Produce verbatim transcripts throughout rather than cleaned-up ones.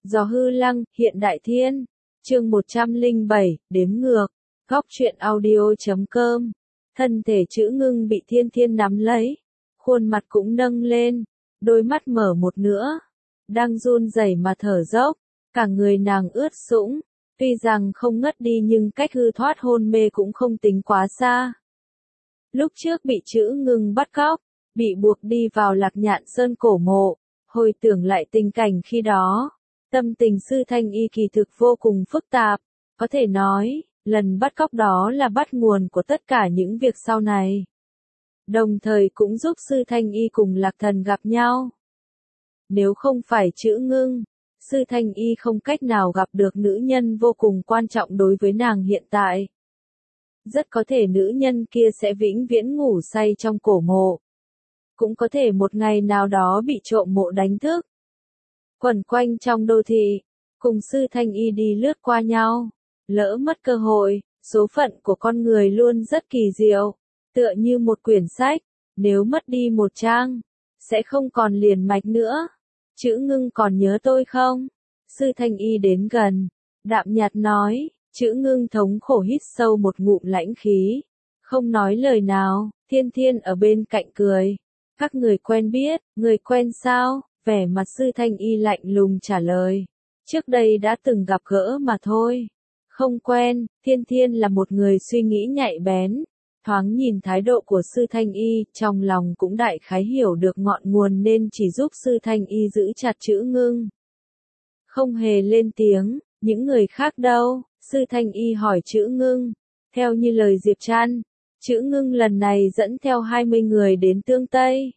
Gió hư lăng, hiện đại thiên. Chương một trăm lẻ bảy, đếm ngược. Góc truyện audio.com. Thân thể chữ ngưng bị Thiên Thiên nắm lấy. Khuôn mặt cũng nâng lên. Đôi mắt mở một nữa. Đang run rẩy mà thở dốc. Cả người nàng ướt sũng. Tuy rằng không ngất đi nhưng cách hư thoát hôn mê cũng không tính quá xa. Lúc trước bị chữ ngưng bắt cóc, bị buộc đi vào Lạc Nhạn Sơn cổ mộ, hồi tưởng lại tình cảnh khi đó, tâm tình Sư Thanh Y kỳ thực vô cùng phức tạp, có thể nói, lần bắt cóc đó là bắt nguồn của tất cả những việc sau này. Đồng thời cũng giúp Sư Thanh Y cùng Lạc Thần gặp nhau. Nếu không phải chữ ngưng, Sư Thanh Y không cách nào gặp được nữ nhân vô cùng quan trọng đối với nàng hiện tại. Rất có thể nữ nhân kia sẽ vĩnh viễn ngủ say trong cổ mộ. Cũng có thể một ngày nào đó bị trộm mộ đánh thức. Quẩn quanh trong đô thị, cùng Sư Thanh Y đi lướt qua nhau. Lỡ mất cơ hội, số phận của con người luôn rất kỳ diệu. Tựa như một quyển sách, nếu mất đi một trang, sẽ không còn liền mạch nữa. Chữ ngưng còn nhớ tôi không? Sư Thanh Y đến gần, đạm nhạt nói. Chữ ngưng thống khổ hít sâu một ngụm lãnh khí. Không nói lời nào, Thiên Thiên ở bên cạnh cười. Các người quen biết, người quen sao? Vẻ mặt Sư Thanh Y lạnh lùng trả lời. Trước đây đã từng gặp gỡ mà thôi. Không quen, Thiên Thiên là một người suy nghĩ nhạy bén. Thoáng nhìn thái độ của Sư Thanh Y, trong lòng cũng đại khái hiểu được ngọn nguồn nên chỉ giúp Sư Thanh Y giữ chặt chữ ngưng. Không hề lên tiếng, những người khác đâu? Sư Thanh Y hỏi chữ ngưng. Theo như lời Diệp Trăn, chữ ngưng lần này dẫn theo hai mươi người đến Tương Tây.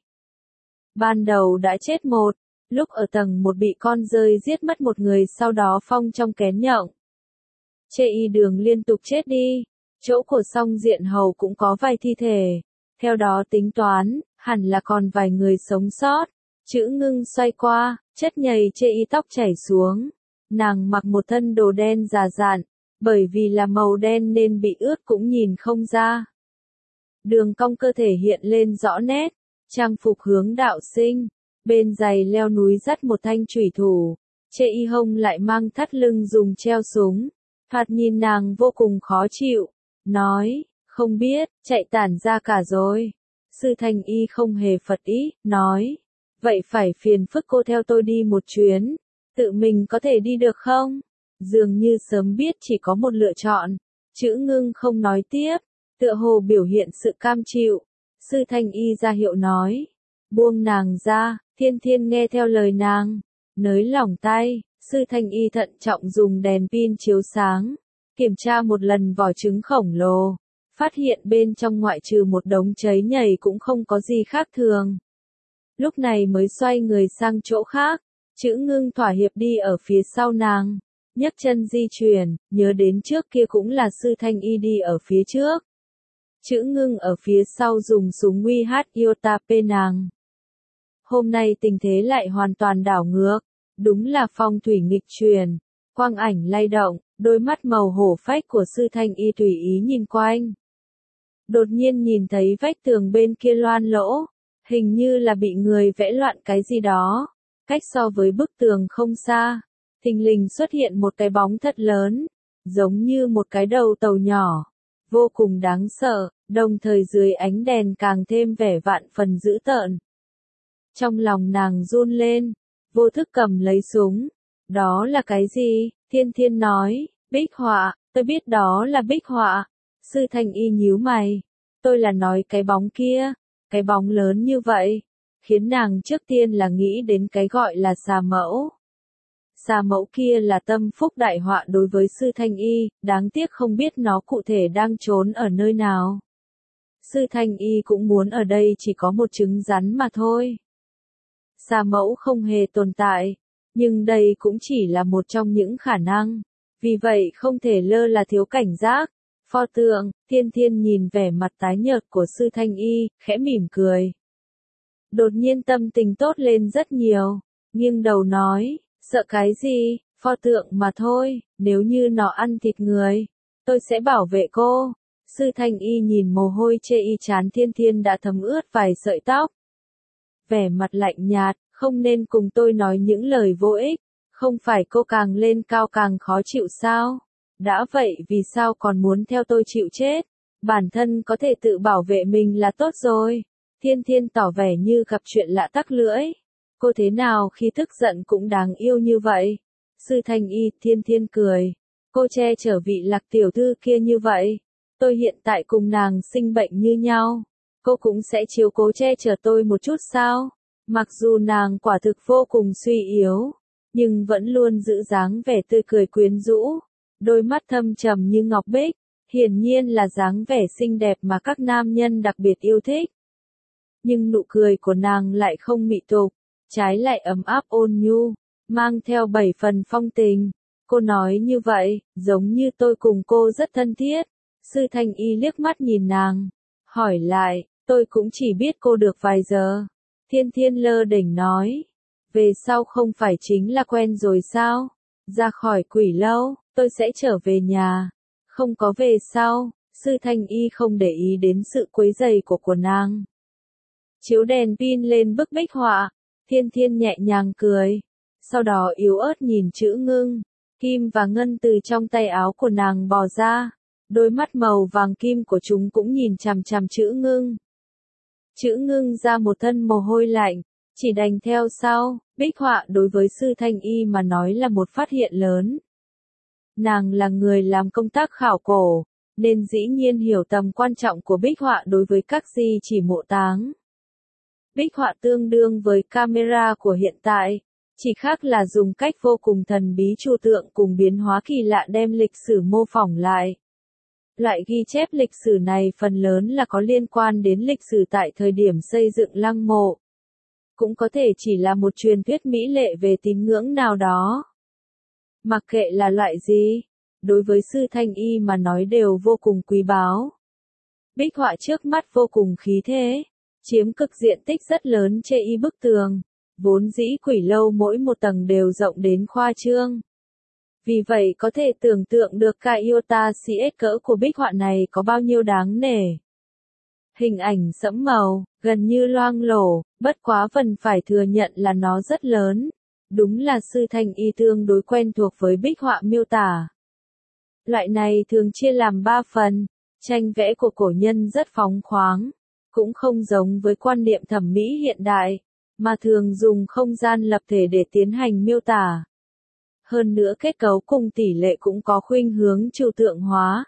Ban đầu đã chết một, lúc ở tầng một bị con rơi giết mất một người sau đó phong trong kén nhộng. Chê y đường liên tục chết đi, chỗ của Song Diện Hầu cũng có vài thi thể. Theo đó tính toán, hẳn là còn vài người sống sót. Chữ ngưng xoay qua, chất nhầy chê y tóc chảy xuống. Nàng mặc một thân đồ đen già dặn, bởi vì là màu đen nên bị ướt cũng nhìn không ra. Đường cong cơ thể hiện lên rõ nét, trang phục hướng đạo sinh, bên giày leo núi dắt một thanh chủy thủ, chê y hông lại mang thắt lưng dùng treo súng. Thoạt nhìn nàng vô cùng khó chịu, nói, không biết, chạy tản ra cả rồi. Sư Thanh Y không hề phật ý, nói, vậy phải phiền phức cô theo tôi đi một chuyến, tự mình có thể đi được không? Dường như sớm biết chỉ có một lựa chọn, chữ ngưng không nói tiếp, tựa hồ biểu hiện sự cam chịu. Sư Thanh Y ra hiệu nói, buông nàng ra. Thiên Thiên nghe theo lời nàng, nới lỏng tay. Sư Thanh Y thận trọng dùng đèn pin chiếu sáng, kiểm tra một lần vỏ trứng khổng lồ, phát hiện bên trong ngoại trừ một đống cháy nhầy cũng không có gì khác thường. Lúc này mới xoay người sang chỗ khác, chữ ngưng thỏa hiệp đi ở phía sau nàng, nhấc chân di chuyển, nhớ đến trước kia cũng là Sư Thanh Y đi ở phía trước. Chữ ngưng ở phía sau dùng súng nguy hát Iota pê nàng. Hôm nay tình thế lại hoàn toàn đảo ngược. Đúng là phong thủy nghịch truyền, quang ảnh lay động, đôi mắt màu hổ phách của Sư Thanh Y tùy ý nhìn quanh. Đột nhiên nhìn thấy vách tường bên kia loan lỗ, hình như là bị người vẽ loạn cái gì đó. Cách so với bức tường không xa, thình lình xuất hiện một cái bóng thật lớn, giống như một cái đầu tàu nhỏ, vô cùng đáng sợ, đồng thời dưới ánh đèn càng thêm vẻ vạn phần dữ tợn. Trong lòng nàng run lên. Vô thức cầm lấy súng. Đó là cái gì? Thiên Thiên nói, bích họa, tôi biết đó là bích họa. Sư Thanh Y nhíu mày. Tôi là nói cái bóng kia, cái bóng lớn như vậy, khiến nàng trước tiên là nghĩ đến cái gọi là xà mẫu. Xà mẫu kia là tâm phúc đại họa đối với Sư Thanh Y, đáng tiếc không biết nó cụ thể đang trốn ở nơi nào. Sư Thanh Y cũng muốn ở đây chỉ có một trứng rắn mà thôi. Xà mẫu không hề tồn tại, nhưng đây cũng chỉ là một trong những khả năng, vì vậy không thể lơ là thiếu cảnh giác. Pho tượng, Thiên Thiên nhìn vẻ mặt tái nhợt của Sư Thanh Y, khẽ mỉm cười. Đột nhiên tâm tình tốt lên rất nhiều, nghiêng đầu nói, sợ cái gì, pho tượng mà thôi, nếu như nó ăn thịt người, tôi sẽ bảo vệ cô. Sư Thanh Y nhìn mồ hôi chê y chán Thiên Thiên đã thấm ướt vài sợi tóc. Vẻ mặt lạnh nhạt, không nên cùng tôi nói những lời vô ích, Không phải cô càng lên cao càng khó chịu sao? Đã vậy vì sao còn muốn theo tôi chịu chết? Bản thân có thể tự bảo vệ mình là tốt rồi. Thiên Thiên tỏ vẻ như gặp chuyện lạ tắc lưỡi. Cô thế nào khi tức giận cũng đáng yêu như vậy. Sư Thanh Y, Thiên Thiên cười. Cô che chở vị Lạc tiểu thư kia như vậy. Tôi hiện tại cùng nàng sinh bệnh như nhau. Cô cũng sẽ chiếu cố che chở tôi một chút sao? Mặc dù nàng quả thực vô cùng suy yếu, nhưng vẫn luôn giữ dáng vẻ tươi cười quyến rũ. Đôi mắt thâm trầm như ngọc bích, hiển nhiên là dáng vẻ xinh đẹp mà các nam nhân đặc biệt yêu thích. Nhưng nụ cười của nàng lại không mị tục, trái lại ấm áp ôn nhu, mang theo bảy phần phong tình. Cô nói như vậy, giống như tôi cùng cô rất thân thiết. Sư Thanh Y liếc mắt nhìn nàng, hỏi lại, tôi cũng chỉ biết cô được vài giờ. Thiên Thiên lơ đễnh nói, về sau không phải chính là quen rồi sao? Ra khỏi quỷ lâu, tôi sẽ trở về nhà. Không có về sau. Sư Thanh Y không để ý đến sự quấy rầy của của nàng. Chiếu đèn pin lên bức bích họa, Thiên Thiên nhẹ nhàng cười. Sau đó yếu ớt nhìn chữ ngưng, kim và ngân từ trong tay áo của nàng bò ra. Đôi mắt màu vàng kim của chúng cũng nhìn chằm chằm chữ ngưng. Chữ ngưng ra một thân mồ hôi lạnh, chỉ đành theo sau. Bích họa đối với Sư Thanh Y mà nói là một phát hiện lớn. Nàng là người làm công tác khảo cổ, nên dĩ nhiên hiểu tầm quan trọng của bích họa đối với các di chỉ mộ táng. Bích họa tương đương với camera của hiện tại, chỉ khác là dùng cách vô cùng thần bí trừu tượng cùng biến hóa kỳ lạ đem lịch sử mô phỏng lại. Loại ghi chép lịch sử này phần lớn là có liên quan đến lịch sử tại thời điểm xây dựng lăng mộ. Cũng có thể chỉ là một truyền thuyết mỹ lệ về tín ngưỡng nào đó. Mặc kệ là loại gì, đối với Sư Thanh Y mà nói đều vô cùng quý báu. Bích họa trước mắt vô cùng khí thế, chiếm cực diện tích rất lớn trên y bức tường, vốn dĩ quỷ lâu mỗi một tầng đều rộng đến khoa trương. Vì vậy có thể tưởng tượng được ca iota xê ét cỡ của bích họa này có bao nhiêu đáng nể. Hình ảnh sẫm màu, gần như loang lổ, bất quá phần phải thừa nhận là nó rất lớn. Đúng là Sư Thanh Y tương đối quen thuộc với bích họa miêu tả. Loại này thường chia làm ba phần, tranh vẽ của cổ nhân rất phóng khoáng, cũng không giống với quan niệm thẩm mỹ hiện đại, mà thường dùng không gian lập thể để tiến hành miêu tả. Hơn nữa kết cấu cùng tỷ lệ cũng có khuynh hướng trừu tượng hóa.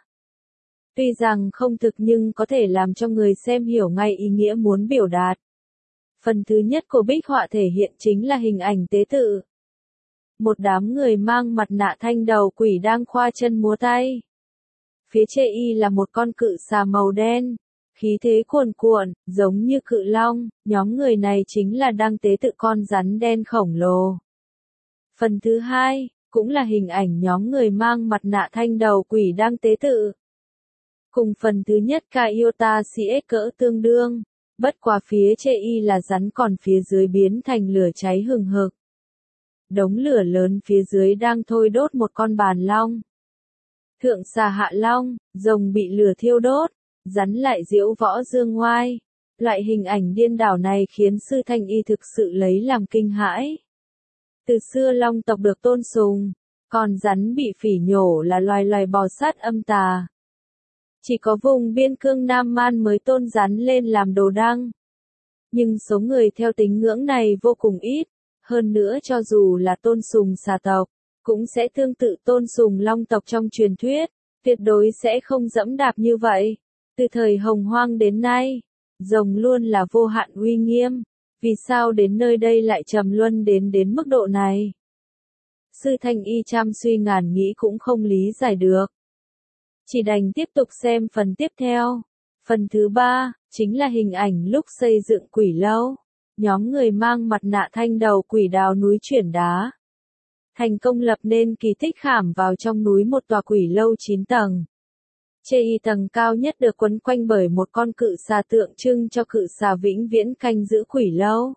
Tuy rằng không thực nhưng có thể làm cho người xem hiểu ngay ý nghĩa muốn biểu đạt. Phần thứ nhất của bích họa thể hiện chính là hình ảnh tế tự. Một đám người mang mặt nạ thanh đầu quỷ đang khoa chân múa tay. Phía trên y là một con cự xà màu đen, khí thế cuồn cuộn, giống như cự long, nhóm người này chính là đang tế tự con rắn đen khổng lồ. Phần thứ hai, cũng là hình ảnh nhóm người mang mặt nạ thanh đầu quỷ đang tế tự. Cùng phần thứ nhất ca iota xê ét cỡ tương đương, bất quá phía trên y là rắn còn phía dưới biến thành lửa cháy hừng hực. Đống lửa lớn phía dưới đang thôi đốt một con bàn long. Thượng xà hạ long, rồng bị lửa thiêu đốt, rắn lại diễu võ dương ngoai. Loại hình ảnh điên đảo này khiến Sư Thanh Y thực sự lấy làm kinh hãi. Từ xưa long tộc được tôn sùng, còn rắn bị phỉ nhổ là loài loài bò sát âm tà. Chỉ có vùng biên cương Nam Man mới tôn rắn lên làm đồ đăng. Nhưng số người theo tín ngưỡng này vô cùng ít, hơn nữa cho dù là tôn sùng xà tộc, cũng sẽ tương tự tôn sùng long tộc trong truyền thuyết, tuyệt đối sẽ không dẫm đạp như vậy. Từ thời Hồng Hoang đến nay, rồng luôn là vô hạn uy nghiêm, vì sao đến nơi đây lại trầm luân đến đến mức độ này? Sư Thanh Y trăm suy ngàn nghĩ cũng không lý giải được. Chỉ đành tiếp tục xem phần tiếp theo. Phần thứ ba, chính là hình ảnh lúc xây dựng quỷ lâu. Nhóm người mang mặt nạ thanh đầu quỷ đào núi chuyển đá. Thành công lập nên kỳ tích khảm vào trong núi một tòa quỷ lâu chín tầng. Trên y tầng cao nhất được quấn quanh bởi một con cự xà tượng trưng cho cự xà vĩnh viễn canh giữ quỷ lâu.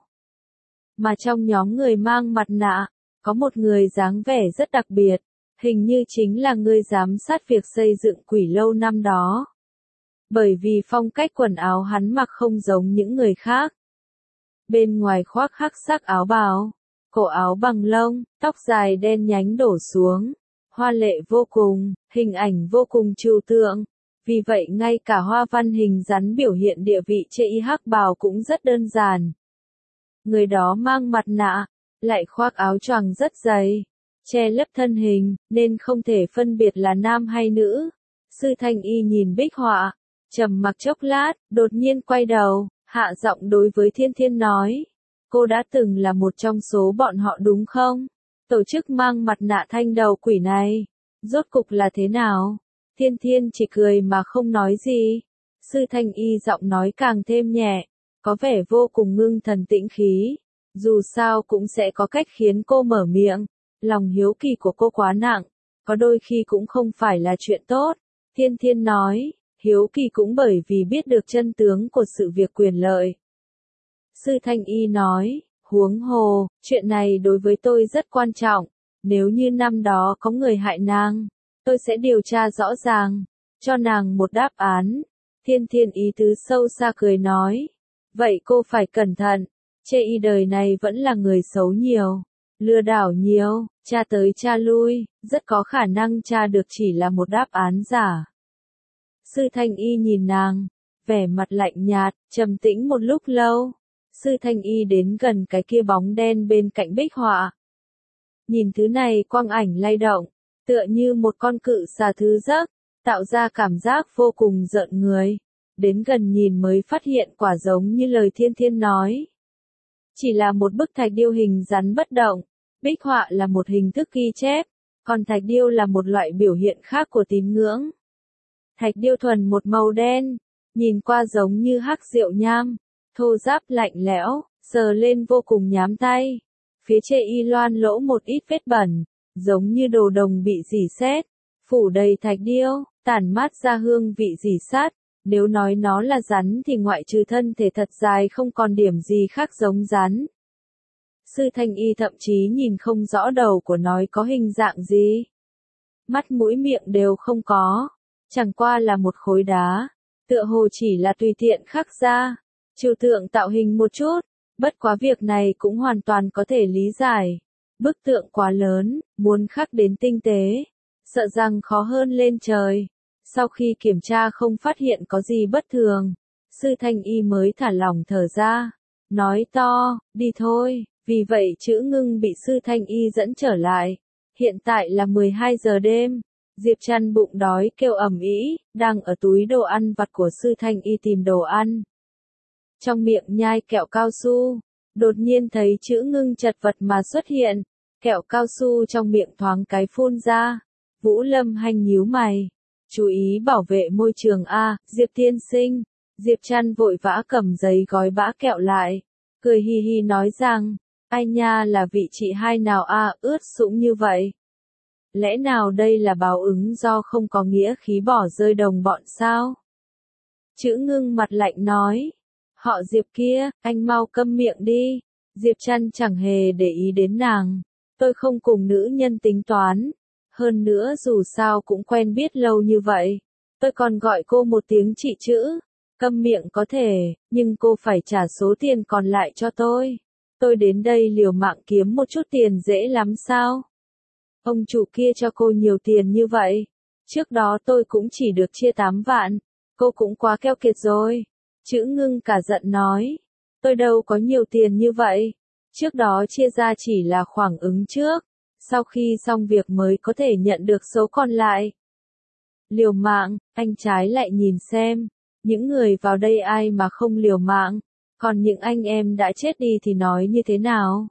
Mà trong nhóm người mang mặt nạ, có một người dáng vẻ rất đặc biệt, hình như chính là người giám sát việc xây dựng quỷ lâu năm đó. Bởi vì phong cách quần áo hắn mặc không giống những người khác. Bên ngoài khoác hắc sắc áo bào, cổ áo bằng lông, tóc dài đen nhánh đổ xuống, hoa lệ vô cùng, hình ảnh vô cùng trừu tượng. Vì vậy ngay cả hoa văn hình rắn biểu hiện địa vị chê y hắc bào cũng rất đơn giản. Người đó mang mặt nạ, lại khoác áo choàng rất dày, che lấp thân hình, nên không thể phân biệt là nam hay nữ. Sư Thanh Y nhìn bích họa, trầm mặc chốc lát, đột nhiên quay đầu, hạ giọng đối với Thiên Thiên nói. Cô đã từng là một trong số bọn họ đúng không? Tổ chức mang mặt nạ thanh đầu quỷ này, rốt cục là thế nào? Thiên Thiên chỉ cười mà không nói gì. Sư Thanh Y giọng nói càng thêm nhẹ, có vẻ vô cùng ngưng thần tĩnh khí. Dù sao cũng sẽ có cách khiến cô mở miệng. Lòng hiếu kỳ của cô quá nặng, có đôi khi cũng không phải là chuyện tốt. Thiên Thiên nói, hiếu kỳ cũng bởi vì biết được chân tướng của sự việc quyền lợi. Sư Thanh Y nói, huống hồ, chuyện này đối với tôi rất quan trọng. Nếu như năm đó có người hại nàng, tôi sẽ điều tra rõ ràng, cho nàng một đáp án. Thiên Thiên ý tứ sâu xa cười nói, vậy cô phải cẩn thận, chê y đời này vẫn là người xấu nhiều, lừa đảo nhiều, tra tới tra lui, rất có khả năng tra được chỉ là một đáp án giả. Sư Thanh Y nhìn nàng, vẻ mặt lạnh nhạt, trầm tĩnh một lúc lâu. Sư Thanh Y đến gần cái kia bóng đen bên cạnh bích họa. Nhìn thứ này quang ảnh lay động, tựa như một con cự xà thứ giấc, tạo ra cảm giác vô cùng rợn người. Đến gần nhìn mới phát hiện quả giống như lời Thiên Thiên nói. Chỉ là một bức thạch điêu hình rắn bất động, bích họa là một hình thức ghi chép, còn thạch điêu là một loại biểu hiện khác của tín ngưỡng. Thạch điêu thuần một màu đen, nhìn qua giống như hắc rượu nham, thô ráp lạnh lẽo, sờ lên vô cùng nhám tay. Phía chê y loan lỗ một ít vết bẩn, giống như đồ đồng bị rỉ sét, phủ đầy thạch điêu, tản mát ra hương vị rỉ sắt. Nếu nói nó là rắn thì ngoại trừ thân thể thật dài không còn điểm gì khác giống rắn. Sư Thanh Y thậm chí nhìn không rõ đầu của nó có hình dạng gì. Mắt mũi miệng đều không có, chẳng qua là một khối đá, tựa hồ chỉ là tùy tiện khắc ra, trừu tượng tạo hình một chút, bất quá việc này cũng hoàn toàn có thể lý giải. Bức tượng quá lớn, muốn khắc đến tinh tế, sợ rằng khó hơn lên trời. Sau khi kiểm tra không phát hiện có gì bất thường, Sư Thanh Y mới thả lỏng thở ra, nói to, đi thôi. Vì vậy chữ ngưng bị Sư Thanh Y dẫn trở lại. Hiện tại là mười hai giờ đêm, Diệp Trăn bụng đói kêu ầm ĩ, đang ở túi đồ ăn vặt của Sư Thanh Y tìm đồ ăn. Trong miệng nhai kẹo cao su, đột nhiên thấy chữ ngưng chật vật mà xuất hiện, kẹo cao su trong miệng thoáng cái phun ra. Vũ Lâm Hanh nhíu mày, chú ý bảo vệ môi trường a, Diệp tiên sinh. Diệp Trăn vội vã cầm giấy gói bã kẹo lại, cười hi hi nói rằng, ai nha là vị chị hai nào a, ướt sũng như vậy. Lẽ nào đây là báo ứng do không có nghĩa khí bỏ rơi đồng bọn sao? Chữ ngưng mặt lạnh nói, họ Diệp kia, anh mau câm miệng đi. Diệp Trăn chẳng hề để ý đến nàng, tôi không cùng nữ nhân tính toán. Hơn nữa dù sao cũng quen biết lâu như vậy, tôi còn gọi cô một tiếng chị chữ. Câm miệng có thể, nhưng cô phải trả số tiền còn lại cho tôi. Tôi đến đây liều mạng kiếm một chút tiền dễ lắm sao? Ông chủ kia cho cô nhiều tiền như vậy. Trước đó tôi cũng chỉ được chia tám vạn. Cô cũng quá keo kiệt rồi. Chữ ngưng cả giận nói. Tôi đâu có nhiều tiền như vậy. Trước đó chia ra chỉ là khoảng ứng trước. Sau khi xong việc mới có thể nhận được số còn lại. Liều mạng, anh trái lại nhìn xem. Những người vào đây ai mà không liều mạng. Còn những anh em đã chết đi thì nói như thế nào?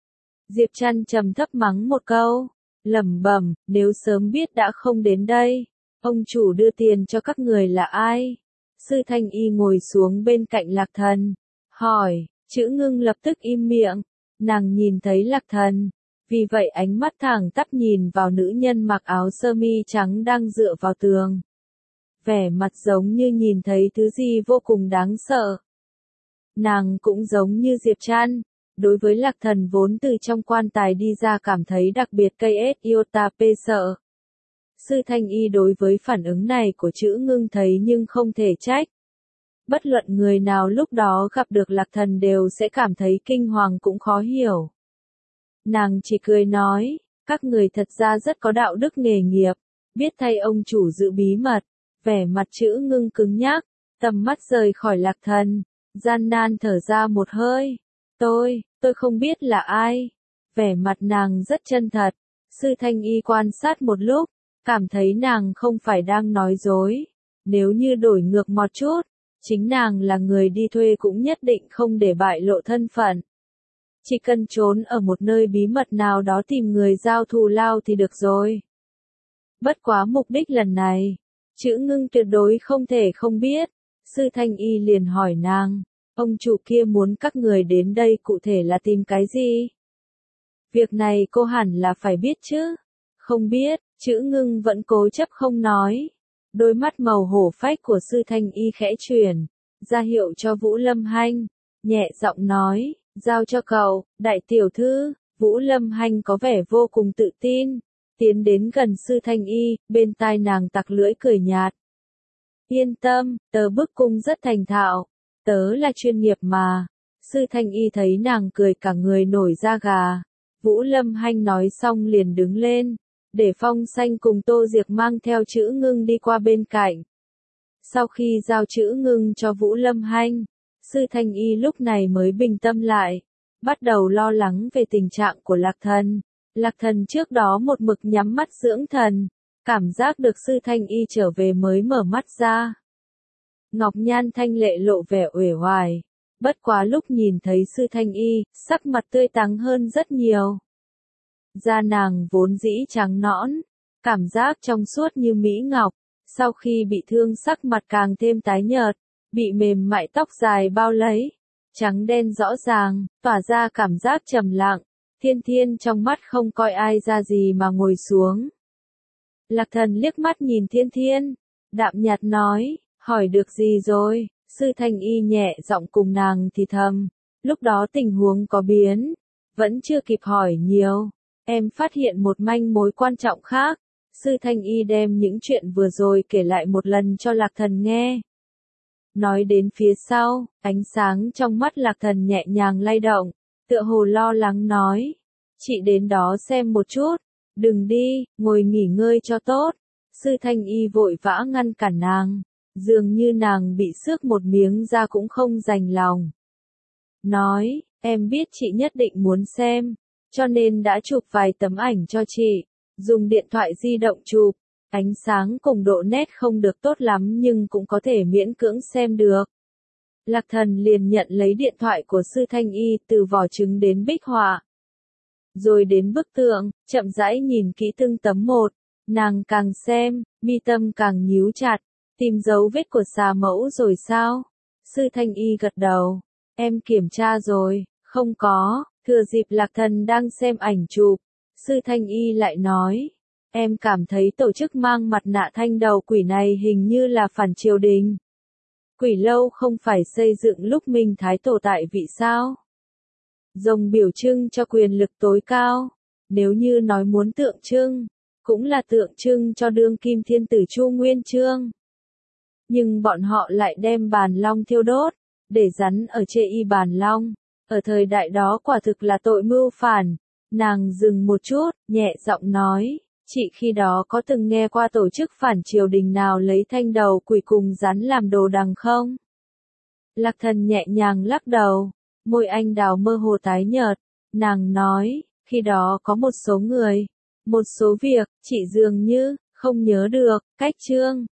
Diệp Trăn trầm thấp mắng một câu, lẩm bẩm, nếu sớm biết đã không đến đây. Ông chủ đưa tiền cho các người là ai? Sư Thanh Y ngồi xuống bên cạnh Lạc Thần, hỏi, chữ ngưng lập tức im miệng, nàng nhìn thấy Lạc Thần, vì vậy ánh mắt thẳng tắp nhìn vào nữ nhân mặc áo sơ mi trắng đang dựa vào tường. Vẻ mặt giống như nhìn thấy thứ gì vô cùng đáng sợ. Nàng cũng giống như Diệp Trăn, đối với Lạc Thần vốn từ trong quan tài đi ra cảm thấy đặc biệt cây ét iota p sợ. Sư Thanh Y đối với phản ứng này của chữ ngưng thấy nhưng không thể trách. Bất luận người nào lúc đó gặp được Lạc Thần đều sẽ cảm thấy kinh hoàng cũng khó hiểu. Nàng chỉ cười nói, các người thật ra rất có đạo đức nghề nghiệp, biết thay ông chủ giữ bí mật, vẻ mặt chữ ngưng cứng nhắc, tầm mắt rời khỏi Lạc Thần, gian nan thở ra một hơi. Tôi, tôi không biết là ai. Vẻ mặt nàng rất chân thật, Sư Thanh Y quan sát một lúc, cảm thấy nàng không phải đang nói dối. Nếu như đổi ngược một chút, chính nàng là người đi thuê cũng nhất định không để bại lộ thân phận. Chỉ cần trốn ở một nơi bí mật nào đó tìm người giao thù lao thì được rồi. Bất quá mục đích lần này, chữ ngưng tuyệt đối không thể không biết. Sư Thanh Y liền hỏi nàng, ông chủ kia muốn các người đến đây cụ thể là tìm cái gì? Việc này cô hẳn là phải biết chứ. Không biết, chữ ngưng vẫn cố chấp không nói. Đôi mắt màu hổ phách của Sư Thanh Y khẽ chuyển, ra hiệu cho Vũ Lâm Hanh, nhẹ giọng nói, giao cho cậu, đại tiểu thư. Vũ Lâm Hanh có vẻ vô cùng tự tin, tiến đến gần Sư Thanh Y, bên tai nàng tặc lưỡi cười nhạt. Yên tâm, tớ bức cung rất thành thạo, tớ là chuyên nghiệp mà. Sư Thanh Y thấy nàng cười cả người nổi da gà. Vũ Lâm Hanh nói xong liền đứng lên, để Phong Xanh cùng Tô Diệc mang theo chữ ngưng đi qua bên cạnh. Sau khi giao chữ ngưng cho Vũ Lâm Hanh, Sư Thanh Y lúc này mới bình tâm lại, bắt đầu lo lắng về tình trạng của Lạc Thần. Lạc Thần trước đó một mực nhắm mắt dưỡng thần, cảm giác được Sư Thanh Y trở về mới mở mắt ra. Ngọc Nhan Thanh Lệ lộ vẻ uể oải, bất quá lúc nhìn thấy Sư Thanh Y, sắc mặt tươi tắn hơn rất nhiều. Da nàng vốn dĩ trắng nõn, cảm giác trong suốt như mỹ ngọc, sau khi bị thương sắc mặt càng thêm tái nhợt, bị mềm mại tóc dài bao lấy, trắng đen rõ ràng, tỏa ra cảm giác trầm lặng. Thiên Thiên trong mắt không coi ai ra gì mà ngồi xuống. Lạc Thần liếc mắt nhìn Thiên Thiên, đạm nhạt nói, hỏi được gì rồi? Sư Thanh Y nhẹ giọng cùng nàng thì thầm, lúc đó tình huống có biến, vẫn chưa kịp hỏi nhiều, em phát hiện một manh mối quan trọng khác. Sư Thanh Y đem những chuyện vừa rồi kể lại một lần cho Lạc Thần nghe. Nói đến phía sau, ánh sáng trong mắt Lạc Thần nhẹ nhàng lay động, tựa hồ lo lắng nói, chị đến đó xem một chút, đừng đi, ngồi nghỉ ngơi cho tốt. Sư Thanh Y vội vã ngăn cản nàng, dường như nàng bị xước một miếng da cũng không đành lòng. Nói, em biết chị nhất định muốn xem, cho nên đã chụp vài tấm ảnh cho chị, dùng điện thoại di động chụp, ánh sáng cùng độ nét không được tốt lắm nhưng cũng có thể miễn cưỡng xem được. Lạc Thần liền nhận lấy điện thoại của Sư Thanh Y, từ vỏ trứng đến bích họa, rồi đến bức tượng, chậm rãi nhìn kỹ từng tấm một. Nàng càng xem, mi tâm càng nhíu chặt, tìm dấu vết của xà mẫu rồi sao? Sư Thanh Y gật đầu, em kiểm tra rồi, không có. Thừa dịp Lạc Thần đang xem ảnh chụp, Sư Thanh Y lại nói, em cảm thấy tổ chức mang mặt nạ thanh đầu quỷ này hình như là phản triều đình. Quỷ lâu không phải xây dựng lúc Minh Thái Tổ tại vị sao? Rồng biểu trưng cho quyền lực tối cao, nếu như nói muốn tượng trưng, cũng là tượng trưng cho đương kim thiên tử Chu Nguyên Chương. Nhưng bọn họ lại đem bàn long thiêu đốt, để rắn ở chê y bàn long. Ở thời đại đó quả thực là tội mưu phản. Nàng dừng một chút, nhẹ giọng nói, chị khi đó có từng nghe qua tổ chức phản triều đình nào lấy thanh đầu quỷ cùng rắn làm đồ đằng không? Lạc Thần nhẹ nhàng lắc đầu, môi anh đào mơ hồ tái nhợt. Nàng nói, khi đó có một số người, một số việc, chị dường như không nhớ được. Cách chương